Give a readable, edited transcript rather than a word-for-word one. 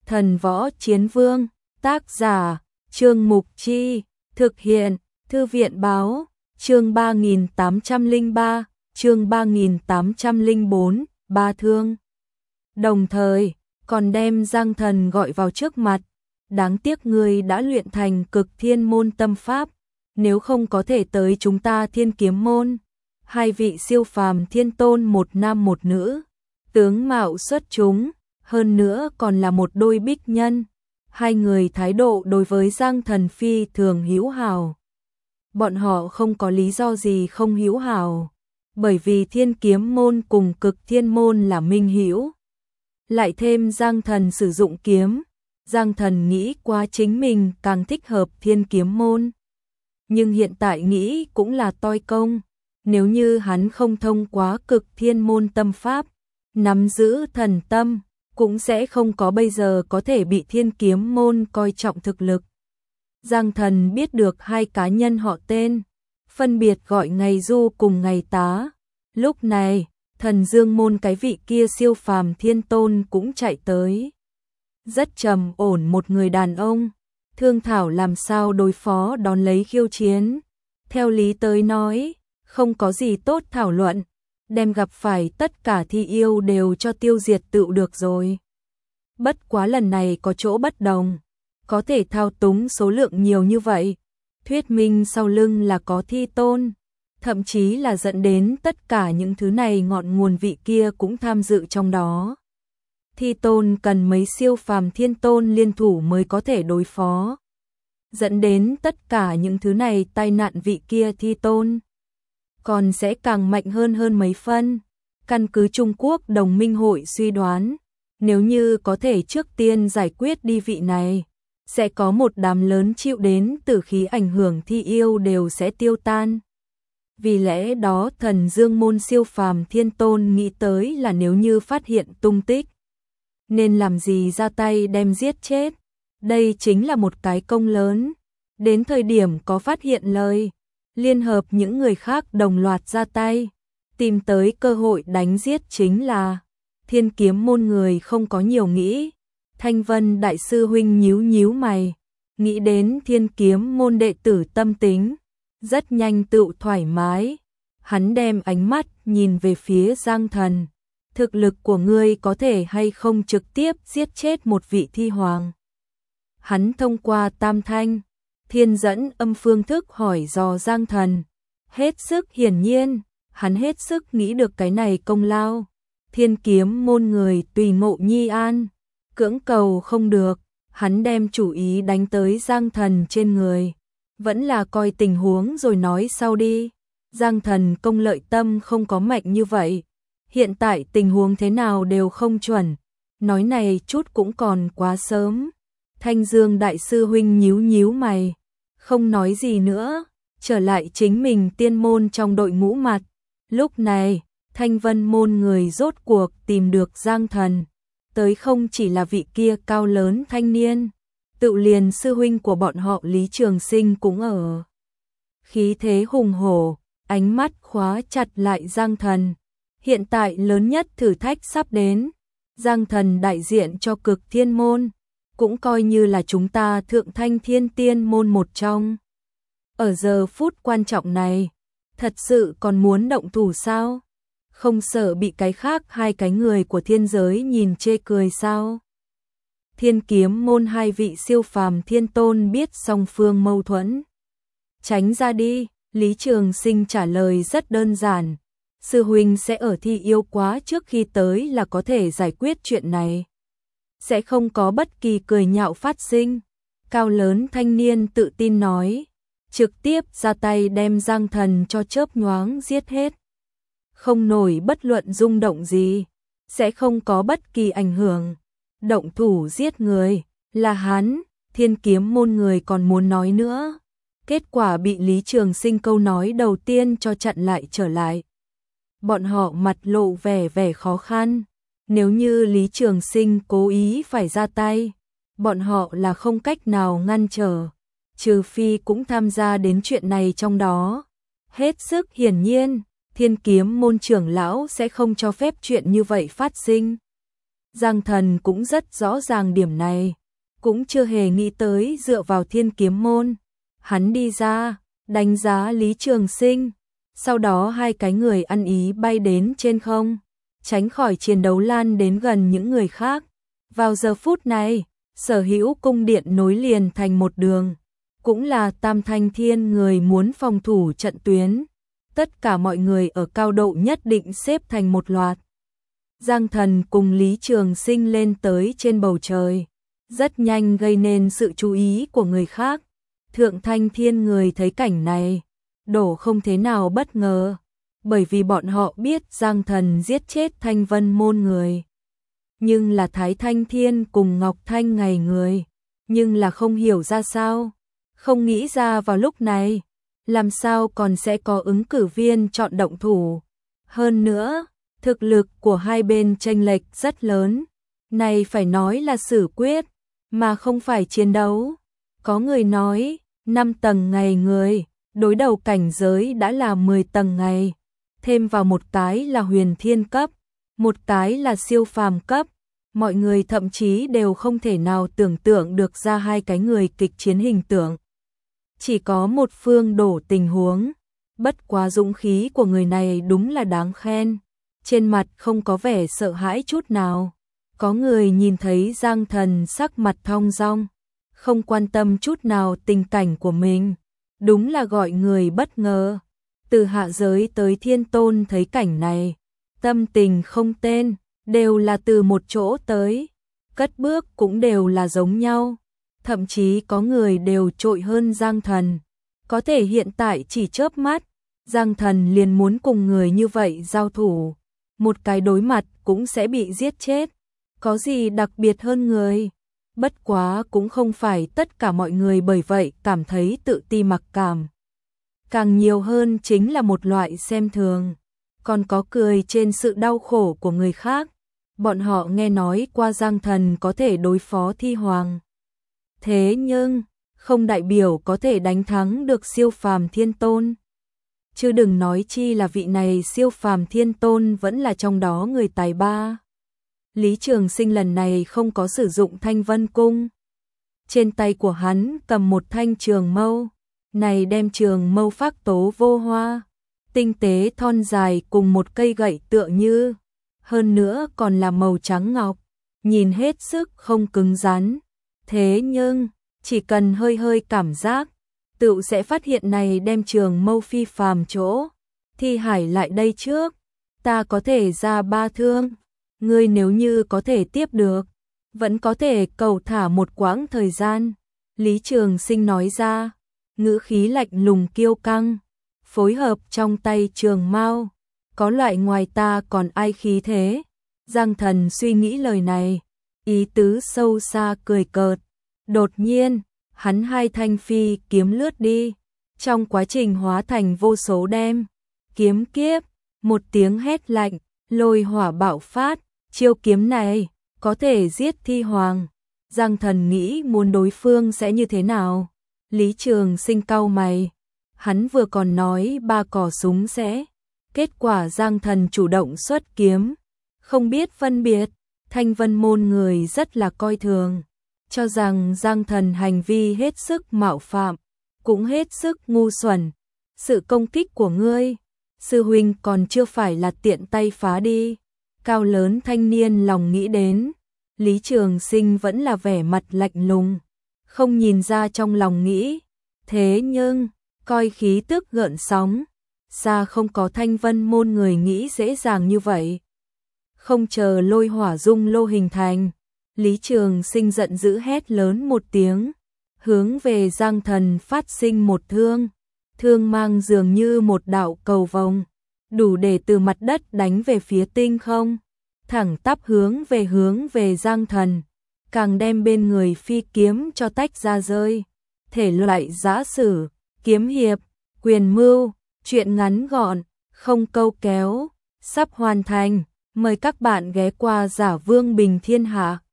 Thần Võ Chiến Vương, tác giả, Trương Mục Chi, thực hiện, Thư viện báo, chương 3803, chương 3804, ba thương. Đồng thời, còn đem Giang Thần gọi vào trước mặt, đáng tiếc ngươi đã luyện thành Cực Thiên môn tâm pháp, nếu không có thể tới chúng ta Thiên Kiếm môn. Hai vị siêu phàm thiên tôn, một nam một nữ, tướng mạo xuất chúng, hơn nữa còn là một đôi bích nhân. Hai người thái độ đối với Giang Thần phi thường hữu hảo. Bọn họ không có lý do gì không hữu hảo, bởi vì Thiên Kiếm môn cùng Cực Thiên môn là minh hữu. Lại thêm Giang Thần sử dụng kiếm, Giang Thần nghĩ qua chính mình càng thích hợp Thiên Kiếm môn. Nhưng hiện tại nghĩ cũng là toi công, nếu như hắn không thông qua Cực Thiên môn tâm pháp, nắm giữ thần tâm, cũng sẽ không có bây giờ có thể bị Thiên Kiếm môn coi trọng thực lực. Giang Thần biết được hai cá nhân họ tên, phân biệt gọi Ngày Du cùng Ngày Tá. Lúc này, Thần Dương môn cái vị kia siêu phàm thiên tôn cũng chạy tới. Rất trầm ổn một người đàn ông, thương thảo làm sao đối phó đón lấy khiêu chiến. Theo lý tới nói, không có gì tốt thảo luận, đem gặp phải tất cả thi yêu đều cho tiêu diệt tựu được rồi. Bất quá lần này có chỗ bất đồng, có thể thao túng số lượng nhiều như vậy, thuyết minh sau lưng là có thi tôn, thậm chí là dẫn đến tất cả những thứ này ngọn nguồn vị kia cũng tham dự trong đó. Thi tôn cần mấy siêu phàm thiên tôn liên thủ mới có thể đối phó, dẫn đến tất cả những thứ này tai nạn vị kia thi tôn còn sẽ càng mạnh hơn mấy phân. Căn cứ Trung Quốc đồng minh hội suy đoán, nếu như có thể trước tiên giải quyết đi vị này, sẽ có một đám lớn chịu đến tử khí ảnh hưởng thi yêu đều sẽ tiêu tan. Vì lẽ đó Thần Dương môn siêu phàm thiên tôn nghĩ tới là nếu như phát hiện tung tích, nên làm gì ra tay đem giết chết. Đây chính là một cái công lớn. Đến thời điểm có phát hiện lời, liên hợp những người khác đồng loạt ra tay, tìm tới cơ hội đánh giết chính là. Thiên Kiếm môn người không có nhiều nghĩ. Thanh Vân đại sư huynh nhíu mày, nghĩ đến Thiên Kiếm môn đệ tử tâm tính, rất nhanh tự thoải mái. Hắn đem ánh mắt nhìn về phía Giang Thần. Thực lực của ngươi có thể hay không trực tiếp giết chết một vị thi hoàng? Hắn thông qua tam thanh, thiên dẫn âm phương thức hỏi dò Giang Thần. Hết sức hiển nhiên, hắn hết sức nghĩ được cái này công lao. Thiên Kiếm môn người tùy ngộ nhi an, cưỡng cầu không được, hắn đem chủ ý đánh tới Giang Thần trên người. Vẫn là coi tình huống rồi nói sau đi. Giang Thần công lợi tâm không có mạnh như vậy. Hiện tại tình huống thế nào đều không chuẩn. Nói này chút cũng còn quá sớm. Thanh Dương đại sư huynh nhíu mày, không nói gì nữa, trở lại chính mình tiên môn trong đội ngũ mặt. Lúc này, Thanh Vân môn người rốt cuộc tìm được Giang Thần. Tới không chỉ là vị kia cao lớn thanh niên, tự liền sư huynh của bọn họ Lý Trường Sinh cũng ở. Khí thế hùng hổ, ánh mắt khóa chặt lại Giang Thần. Hiện tại lớn nhất thử thách sắp đến. Giang Thần đại diện cho Cực Thiên môn, cũng coi như là chúng ta Thượng Thanh Thiên Tiên môn một trong. Ở giờ phút quan trọng này, thật sự còn muốn động thủ sao? Không sợ bị cái khác hai cái người của thiên giới nhìn chê cười sao? Thiên Kiếm môn hai vị siêu phàm thiên tôn biết song phương mâu thuẫn. Tránh ra đi, Lý Trường Sinh trả lời rất đơn giản. Sư huynh sẽ ở thi yêu quá trước khi tới là có thể giải quyết chuyện này. Sẽ không có bất kỳ cười nhạo phát sinh. Cao lớn thanh niên tự tin nói. Trực tiếp ra tay đem Giang Thần cho chớp nhoáng giết hết. Không nổi bất luận rung động gì. Sẽ không có bất kỳ ảnh hưởng. Động thủ giết người là hắn. Thiên Kiếm môn người còn muốn nói nữa. Kết quả bị Lý Trường Sinh câu nói đầu tiên cho chặn lại trở lại. Bọn họ mặt lộ vẻ khó khăn. Nếu như Lý Trường Sinh cố ý phải ra tay, bọn họ là không cách nào ngăn trở, trừ phi cũng tham gia đến chuyện này trong đó. Hết sức hiển nhiên, Thiên Kiếm môn trưởng lão sẽ không cho phép chuyện như vậy phát sinh. Giang Thần cũng rất rõ ràng điểm này, cũng chưa hề nghĩ tới dựa vào Thiên Kiếm môn. Hắn đi ra, đánh giá Lý Trường Sinh, sau đó hai cái người ăn ý bay đến trên không, tránh khỏi chiến đấu lan đến gần những người khác. Vào giờ phút này, sở hữu cung điện nối liền thành một đường, cũng là Tam Thanh Thiên người muốn phòng thủ trận tuyến. Tất cả mọi người ở cao độ nhất định xếp thành một loạt. Giang Thần cùng Lý Trường Sinh lên tới trên bầu trời, rất nhanh gây nên sự chú ý của người khác. Thượng Thanh Thiên người thấy cảnh này, đổ không thế nào bất ngờ, bởi vì bọn họ biết Giang Thần giết chết Thanh Vân môn người. Nhưng là Thái Thanh Thiên cùng Ngọc Thanh ngày người, nhưng là không hiểu ra sao, không nghĩ ra vào lúc này, làm sao còn sẽ có ứng cử viên chọn động thủ. Hơn nữa, thực lực của hai bên chênh lệch rất lớn, này phải nói là xử quyết, mà không phải chiến đấu. Có người nói, 5 tầng ngày người, đối đầu cảnh giới đã là 10 tầng ngày, thêm vào một cái là huyền thiên cấp, một cái là siêu phàm cấp. Mọi người thậm chí đều không thể nào tưởng tượng được ra hai cái người kịch chiến hình tượng. Chỉ có một phương đổ tình huống, bất quá dũng khí của người này đúng là đáng khen, trên mặt không có vẻ sợ hãi chút nào. Có người nhìn thấy Giang Thần sắc mặt thong dong, không quan tâm chút nào tình cảnh của mình, đúng là gọi người bất ngờ. Từ hạ giới tới thiên tôn thấy cảnh này, tâm tình không tên, đều là từ một chỗ tới, cất bước cũng đều là giống nhau, thậm chí có người đều trội hơn Giang Thần. Có thể hiện tại chỉ chớp mắt, Giang Thần liền muốn cùng người như vậy giao thủ, một cái đối mặt cũng sẽ bị giết chết, có gì đặc biệt hơn người. Bất quá cũng không phải tất cả mọi người bởi vậy cảm thấy tự ti mặc cảm. Càng nhiều hơn chính là một loại xem thường, còn có cười trên sự đau khổ của người khác. Bọn họ nghe nói qua Giang Thần có thể đối phó Thi Hoàng, thế nhưng không đại biểu có thể đánh thắng được siêu phàm thiên tôn. Chứ đừng nói chi là vị này siêu phàm thiên tôn vẫn là trong đó người tài ba. Lý Trường Sinh lần này không có sử dụng Thanh Vân Cung. Trên tay của hắn cầm một thanh trường mâu, này đem trường mâu phác tố vô hoa, tinh tế thon dài cùng một cây gậy tựa như, hơn nữa còn là màu trắng ngọc, nhìn hết sức không cứng rắn. Thế nhưng, chỉ cần hơi hơi cảm giác, tự sẽ phát hiện này đem trường mâu phi phàm chỗ. Thi Hải lại đây trước, ta có thể ra 3 thương, ngươi nếu như có thể tiếp được, vẫn có thể cầu thả một quãng thời gian. Lý Trường Sinh nói ra, ngữ khí lạnh lùng kiêu căng, phối hợp trong tay trường mao, có loại ngoài ta còn ai khí thế. Giang Thần suy nghĩ lời này, ý tứ sâu xa cười cợt. Đột nhiên, hắn hai thanh phi kiếm lướt đi, trong quá trình hóa thành vô số đem kiếm kiếp, một tiếng hét lạnh, lôi hỏa bạo phát, chiêu kiếm này có thể giết Thi Hoàng. Giang Thần nghĩ muốn đối phương sẽ như thế nào. Lý Trường Sinh cau mày, hắn vừa còn nói 3 cò súng sẽ, kết quả Giang Thần chủ động xuất kiếm, không biết phân biệt. Thanh Vân môn người rất là coi thường, cho rằng Giang Thần hành vi hết sức mạo phạm, cũng hết sức ngu xuẩn. Sự công kích của ngươi, sư huynh còn chưa phải là tiện tay phá đi. Cao lớn thanh niên lòng nghĩ đến, Lý Trường Sinh vẫn là vẻ mặt lạnh lùng, không nhìn ra trong lòng nghĩ. Thế nhưng, coi khí tức gợn sóng, xa không có Thanh Vân môn người nghĩ dễ dàng như vậy. Không chờ lôi hỏa dung lô hình thành, Lý Trường Sinh giận dữ hét lớn một tiếng, hướng về Giang Thần phát sinh một thương. Thương mang dường như một đạo cầu vồng, đủ để từ mặt đất đánh về phía tinh không, thẳng tắp hướng về Giang Thần, càng đem bên người phi kiếm cho tách ra rơi. Thể loại giã sử, kiếm hiệp, quyền mưu, truyện ngắn gọn, không câu kéo, sắp hoàn thành. Mời các bạn ghé qua Giả Vương Bình Thiên Hạ.